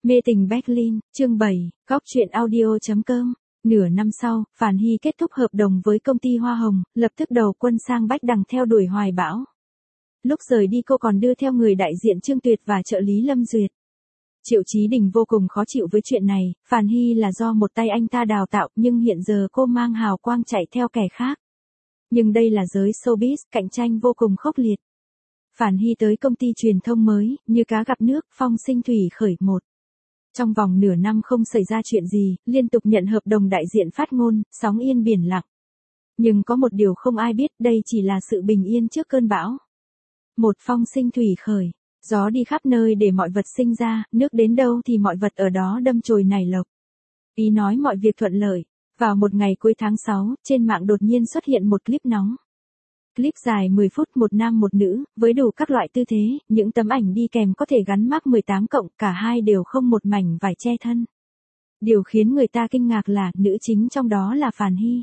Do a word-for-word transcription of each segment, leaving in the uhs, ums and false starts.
Mê tình Berlin, chương bảy, góc chuyện audio chấm com. Nửa năm sau, Phàn Hy kết thúc hợp đồng với công ty Hoa Hồng, lập tức đầu quân sang Bách Đằng theo đuổi Hoài Bão. Lúc rời đi cô còn đưa theo người đại diện Trương Tuyệt và trợ lý Lâm Duyệt. Triệu Chí Đình vô cùng khó chịu với chuyện này, Phàn Hy là do một tay anh ta đào tạo nhưng hiện giờ cô mang hào quang chạy theo kẻ khác. Nhưng đây là giới showbiz, cạnh tranh vô cùng khốc liệt. Phàn Hy tới công ty truyền thông mới, như cá gặp nước, phong sinh thủy khởi một. Trong vòng nửa năm không xảy ra chuyện gì, liên tục nhận hợp đồng đại diện phát ngôn, sóng yên biển lặng. Nhưng có một điều không ai biết, đây chỉ là sự bình yên trước cơn bão. Một phong sinh thủy khởi, gió đi khắp nơi để mọi vật sinh ra, nước đến đâu thì mọi vật ở đó đâm chồi nảy lộc. Ý nói mọi việc thuận lợi. Vào một ngày cuối tháng sáu, trên mạng đột nhiên xuất hiện một clip nóng. Clip dài mười phút, một nam một nữ, với đủ các loại tư thế, những tấm ảnh đi kèm có thể gắn mác mười tám cộng, cả hai đều không một mảnh vải che thân. Điều khiến người ta kinh ngạc là, nữ chính trong đó là Phàn Hy.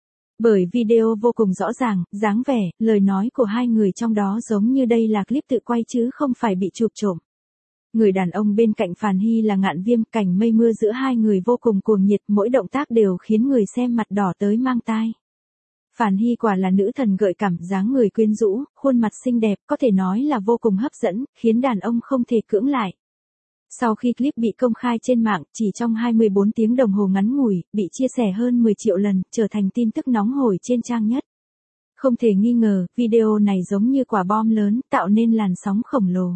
Bởi video vô cùng rõ ràng, dáng vẻ, lời nói của hai người trong đó giống như đây là clip tự quay chứ không phải bị chụp trộm. Người đàn ông bên cạnh Phàn Hy là Ngạn Viêm, cảnh mây mưa giữa hai người vô cùng cuồng nhiệt, mỗi động tác đều khiến người xem mặt đỏ tới mang tai. Phàn Hy quả là nữ thần gợi cảm, dáng người quyến rũ, khuôn mặt xinh đẹp, có thể nói là vô cùng hấp dẫn, khiến đàn ông không thể cưỡng lại. Sau khi clip bị công khai trên mạng, chỉ trong hai mươi bốn tiếng đồng hồ ngắn ngủi, bị chia sẻ hơn mười triệu lần, trở thành tin tức nóng hổi trên trang nhất. Không thể nghi ngờ, video này giống như quả bom lớn, tạo nên làn sóng khổng lồ.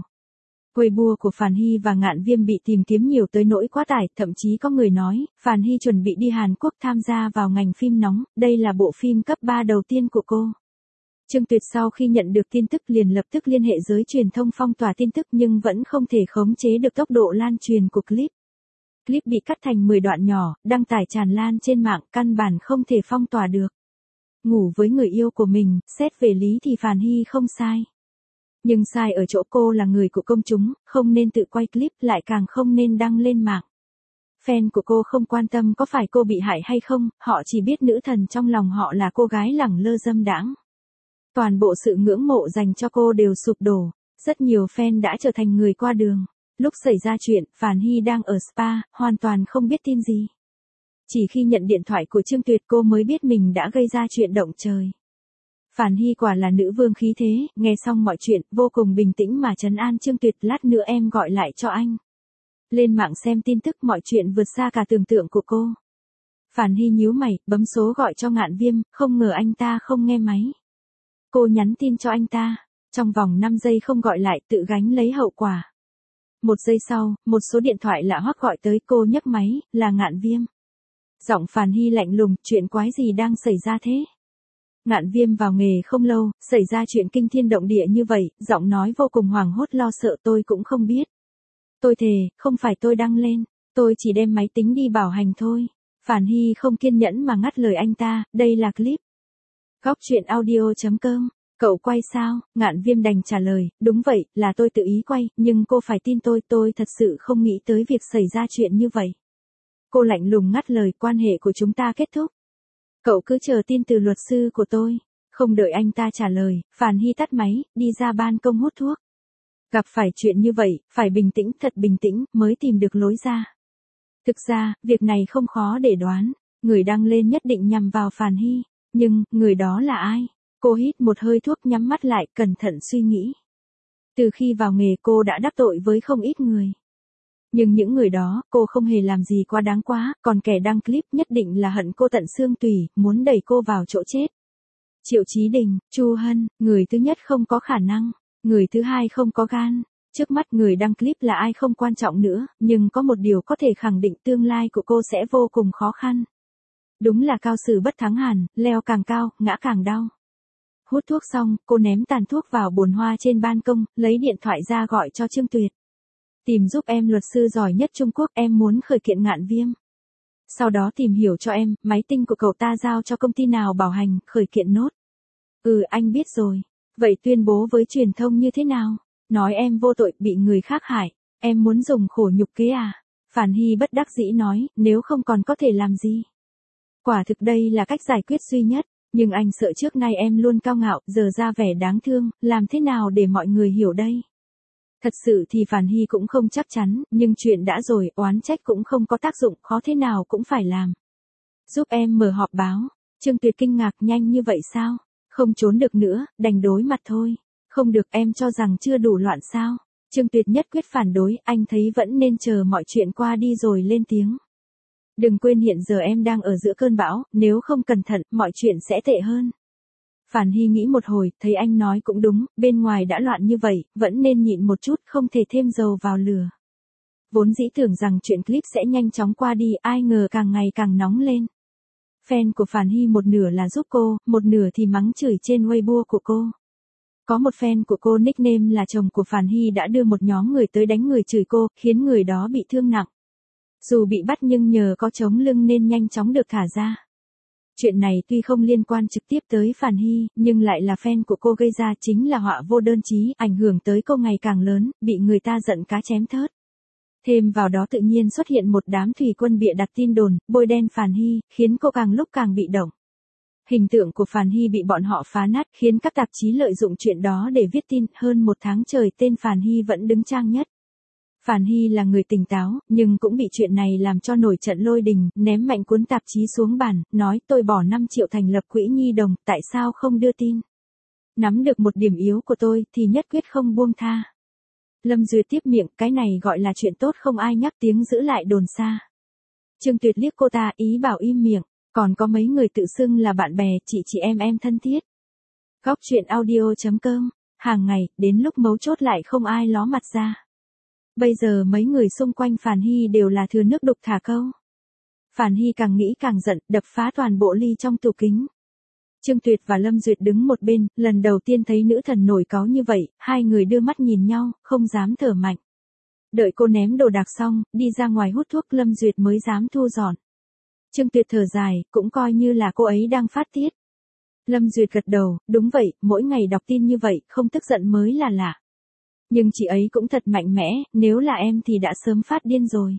Weibo của Phàn Hy và Ngạn Viêm bị tìm kiếm nhiều tới nỗi quá tải, thậm chí có người nói, Phàn Hy chuẩn bị đi Hàn Quốc tham gia vào ngành phim nóng, đây là bộ phim cấp ba đầu tiên của cô. Trương Tuyệt sau khi nhận được tin tức liền lập tức liên hệ giới truyền thông phong tỏa tin tức nhưng vẫn không thể khống chế được tốc độ lan truyền của clip. Clip bị cắt thành mười đoạn nhỏ, đăng tải tràn lan trên mạng, căn bản không thể phong tỏa được. Ngủ với người yêu của mình, xét về lý thì Phàn Hy không sai. Nhưng sai ở chỗ cô là người của công chúng, không nên tự quay clip, lại càng không nên đăng lên mạng. Fan của cô không quan tâm có phải cô bị hại hay không, họ chỉ biết nữ thần trong lòng họ là cô gái lẳng lơ dâm đãng. Toàn bộ sự ngưỡng mộ dành cho cô đều sụp đổ, rất nhiều fan đã trở thành người qua đường. Lúc xảy ra chuyện, Phàn Hy đang ở spa, hoàn toàn không biết tin gì. Chỉ khi nhận điện thoại của Trương Tuyệt cô mới biết mình đã gây ra chuyện động trời. Phàn Hy quả là nữ vương khí thế, nghe xong mọi chuyện, vô cùng bình tĩnh mà trấn an Trương Tuyệt, lát nữa em gọi lại cho anh. Lên mạng xem tin tức, mọi chuyện vượt xa cả tưởng tượng của cô. Phàn Hy nhíu mày, bấm số gọi cho Ngạn Viêm, không ngờ anh ta không nghe máy. Cô nhắn tin cho anh ta, trong vòng năm giây không gọi lại, tự gánh lấy hậu quả. Một giây sau, một số điện thoại lạ hoắc gọi tới, cô nhấc máy, là Ngạn Viêm. Giọng Phàn Hy lạnh lùng, chuyện quái gì đang xảy ra thế? Ngạn Viêm vào nghề không lâu, xảy ra chuyện kinh thiên động địa như vậy, giọng nói vô cùng hoảng hốt lo sợ, tôi cũng không biết. Tôi thề, không phải tôi đăng lên, tôi chỉ đem máy tính đi bảo hành thôi. Phàn Hy không kiên nhẫn mà ngắt lời anh ta, đây là clip. Góc chuyện audio chấm com, cậu quay sao? Ngạn Viêm đành trả lời, đúng vậy, là tôi tự ý quay, nhưng cô phải tin tôi, tôi thật sự không nghĩ tới việc xảy ra chuyện như vậy. Cô lạnh lùng ngắt lời, quan hệ của chúng ta kết thúc. Cậu cứ chờ tin từ luật sư của tôi. Không đợi anh ta trả lời, Phàn Hy tắt máy, đi ra ban công hút thuốc. Gặp phải chuyện như vậy, phải bình tĩnh, thật bình tĩnh, mới tìm được lối ra. Thực ra, việc này không khó để đoán, người đăng lên nhất định nhằm vào Phàn Hy. Nhưng, người đó là ai? Cô hít một hơi thuốc, nhắm mắt lại, cẩn thận suy nghĩ. Từ khi vào nghề cô đã đắc tội với không ít người. Nhưng những người đó, cô không hề làm gì quá đáng quá, còn kẻ đăng clip nhất định là hận cô tận xương tủy, muốn đẩy cô vào chỗ chết. Triệu Chí Đình, Chu Hân, người thứ nhất không có khả năng, người thứ hai không có gan. Trước mắt người đăng clip là ai không quan trọng nữa, nhưng có một điều có thể khẳng định, tương lai của cô sẽ vô cùng khó khăn. Đúng là cao sử bất thắng hẳn, leo càng cao, ngã càng đau. Hút thuốc xong, cô ném tàn thuốc vào bồn hoa trên ban công, lấy điện thoại ra gọi cho Trương Tuyệt. Tìm giúp em luật sư giỏi nhất Trung Quốc, em muốn khởi kiện Ngạn Viêm. Sau đó tìm hiểu cho em, máy tinh của cậu ta giao cho công ty nào bảo hành, khởi kiện nốt. Ừ, anh biết rồi. Vậy tuyên bố với truyền thông như thế nào? Nói em vô tội, bị người khác hại. Em muốn dùng khổ nhục kế à? Phàn Hy bất đắc dĩ nói, nếu không còn có thể làm gì? Quả thực đây là cách giải quyết duy nhất, nhưng anh sợ trước nay em luôn cao ngạo, giờ ra vẻ đáng thương, làm thế nào để mọi người hiểu đây? Thật sự thì Phản Hy cũng không chắc chắn, nhưng chuyện đã rồi, oán trách cũng không có tác dụng, khó thế nào cũng phải làm. Giúp em mở họp báo. Trương Tuyệt kinh ngạc, nhanh như vậy sao? Không trốn được nữa, đành đối mặt thôi. Không được, em cho rằng chưa đủ loạn sao? Trương Tuyệt nhất quyết phản đối, anh thấy vẫn nên chờ mọi chuyện qua đi rồi lên tiếng. Đừng quên hiện giờ em đang ở giữa cơn bão, nếu không cẩn thận, mọi chuyện sẽ tệ hơn. Phản Hy nghĩ một hồi, thấy anh nói cũng đúng, bên ngoài đã loạn như vậy, vẫn nên nhịn một chút, không thể thêm dầu vào lửa. Vốn dĩ tưởng rằng chuyện clip sẽ nhanh chóng qua đi, ai ngờ càng ngày càng nóng lên. Fan của Phản Hy một nửa là giúp cô, một nửa thì mắng chửi trên Weibo của cô. Có một fan của cô nickname là chồng của Phản Hy đã đưa một nhóm người tới đánh người chửi cô, khiến người đó bị thương nặng. Dù bị bắt nhưng nhờ có chống lưng nên nhanh chóng được thả ra. Chuyện này tuy không liên quan trực tiếp tới Phản Hy, nhưng lại là fan của cô gây ra, chính là họa vô đơn chí, ảnh hưởng tới cô ngày càng lớn, bị người ta giận cá chém thớt. Thêm vào đó tự nhiên xuất hiện một đám thủy quân bịa đặt tin đồn, bôi đen Phản Hy, khiến cô càng lúc càng bị động. Hình tượng của Phản Hy bị bọn họ phá nát, khiến các tạp chí lợi dụng chuyện đó để viết tin, hơn một tháng trời tên Phản Hy vẫn đứng trang nhất. Phản Hy là người tỉnh táo, nhưng cũng bị chuyện này làm cho nổi trận lôi đình, ném mạnh cuốn tạp chí xuống bàn, nói tôi bỏ năm triệu thành lập quỹ nhi đồng, tại sao không đưa tin? Nắm được một điểm yếu của tôi thì nhất quyết không buông tha. Lâm Duyệt tiếp miệng, cái này gọi là chuyện tốt không ai nhắc tiếng giữ lại đồn xa. Trương Tuyệt liếc cô ta, ý bảo im miệng, còn có mấy người tự xưng là bạn bè, chị chị em em thân thiết. Góc truyện audio chấm com, hàng ngày, đến lúc mấu chốt lại không ai ló mặt ra. Bây giờ mấy người xung quanh Phản Hy đều là thừa nước đục thả câu. Phản Hy càng nghĩ càng giận, đập phá toàn bộ ly trong tủ kính. Trương Tuyệt và Lâm Duyệt đứng một bên, lần đầu tiên thấy nữ thần nổi cáu như vậy, hai người đưa mắt nhìn nhau, không dám thở mạnh. Đợi cô ném đồ đạc xong, đi ra ngoài hút thuốc, Lâm Duyệt mới dám thu dọn. Trương Tuyệt thở dài, cũng coi như là cô ấy đang phát tiết. Lâm Duyệt gật đầu, đúng vậy, mỗi ngày đọc tin như vậy, không tức giận mới là lạ. Nhưng chị ấy cũng thật mạnh mẽ, nếu là em thì đã sớm phát điên rồi.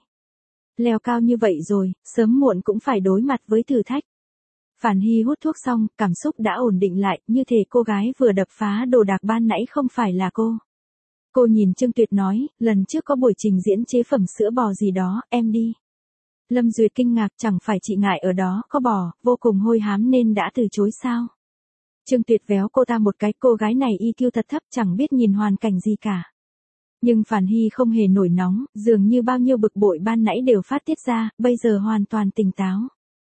Leo cao như vậy rồi, sớm muộn cũng phải đối mặt với thử thách. Phản Hy hút thuốc xong, cảm xúc đã ổn định lại, như thể cô gái vừa đập phá đồ đạc ban nãy không phải là cô. Cô nhìn Trương Tuyệt nói, lần trước có buổi trình diễn chế phẩm sữa bò gì đó, em đi. Lâm Duyệt kinh ngạc, chẳng phải chị ngại ở đó có bò, vô cùng hôi hám nên đã từ chối sao? Trương Tuyệt véo cô ta một cái, cô gái này i kiu thật thấp, chẳng biết nhìn hoàn cảnh gì cả. Nhưng Phản Hy không hề nổi nóng, dường như bao nhiêu bực bội ban nãy đều phát tiết ra, bây giờ hoàn toàn tỉnh táo.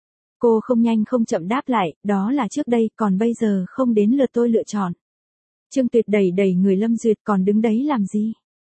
Cô không nhanh không chậm đáp lại, đó là trước đây, còn bây giờ không đến lượt tôi lựa chọn. Trương Tuyệt đẩy đẩy người Lâm Duyệt, còn đứng đấy làm gì?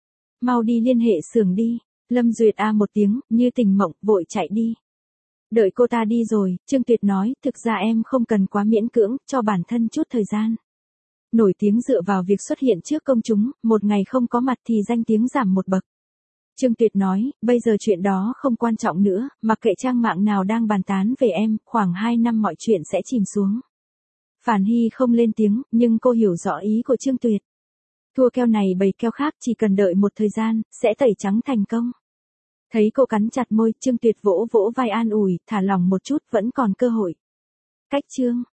Mau đi liên hệ xưởng đi. Lâm Duyệt a một tiếng, như tình mộng, vội chạy đi. Đợi cô ta đi rồi, Trương Tuyệt nói, thực ra em không cần quá miễn cưỡng, cho bản thân chút thời gian. Nổi tiếng dựa vào việc xuất hiện trước công chúng, một ngày không có mặt thì danh tiếng giảm một bậc. Trương Tuyệt nói, bây giờ chuyện đó không quan trọng nữa, mặc kệ trang mạng nào đang bàn tán về em, khoảng hai năm mọi chuyện sẽ chìm xuống. Phản Hy không lên tiếng, nhưng cô hiểu rõ ý của Trương Tuyệt. Thua keo này bày keo khác, chỉ cần đợi một thời gian, sẽ tẩy trắng thành công. Thấy cô cắn chặt môi, Trương Tuyệt vỗ vỗ vai an ủi, thả lỏng một chút, vẫn còn cơ hội. Cách chương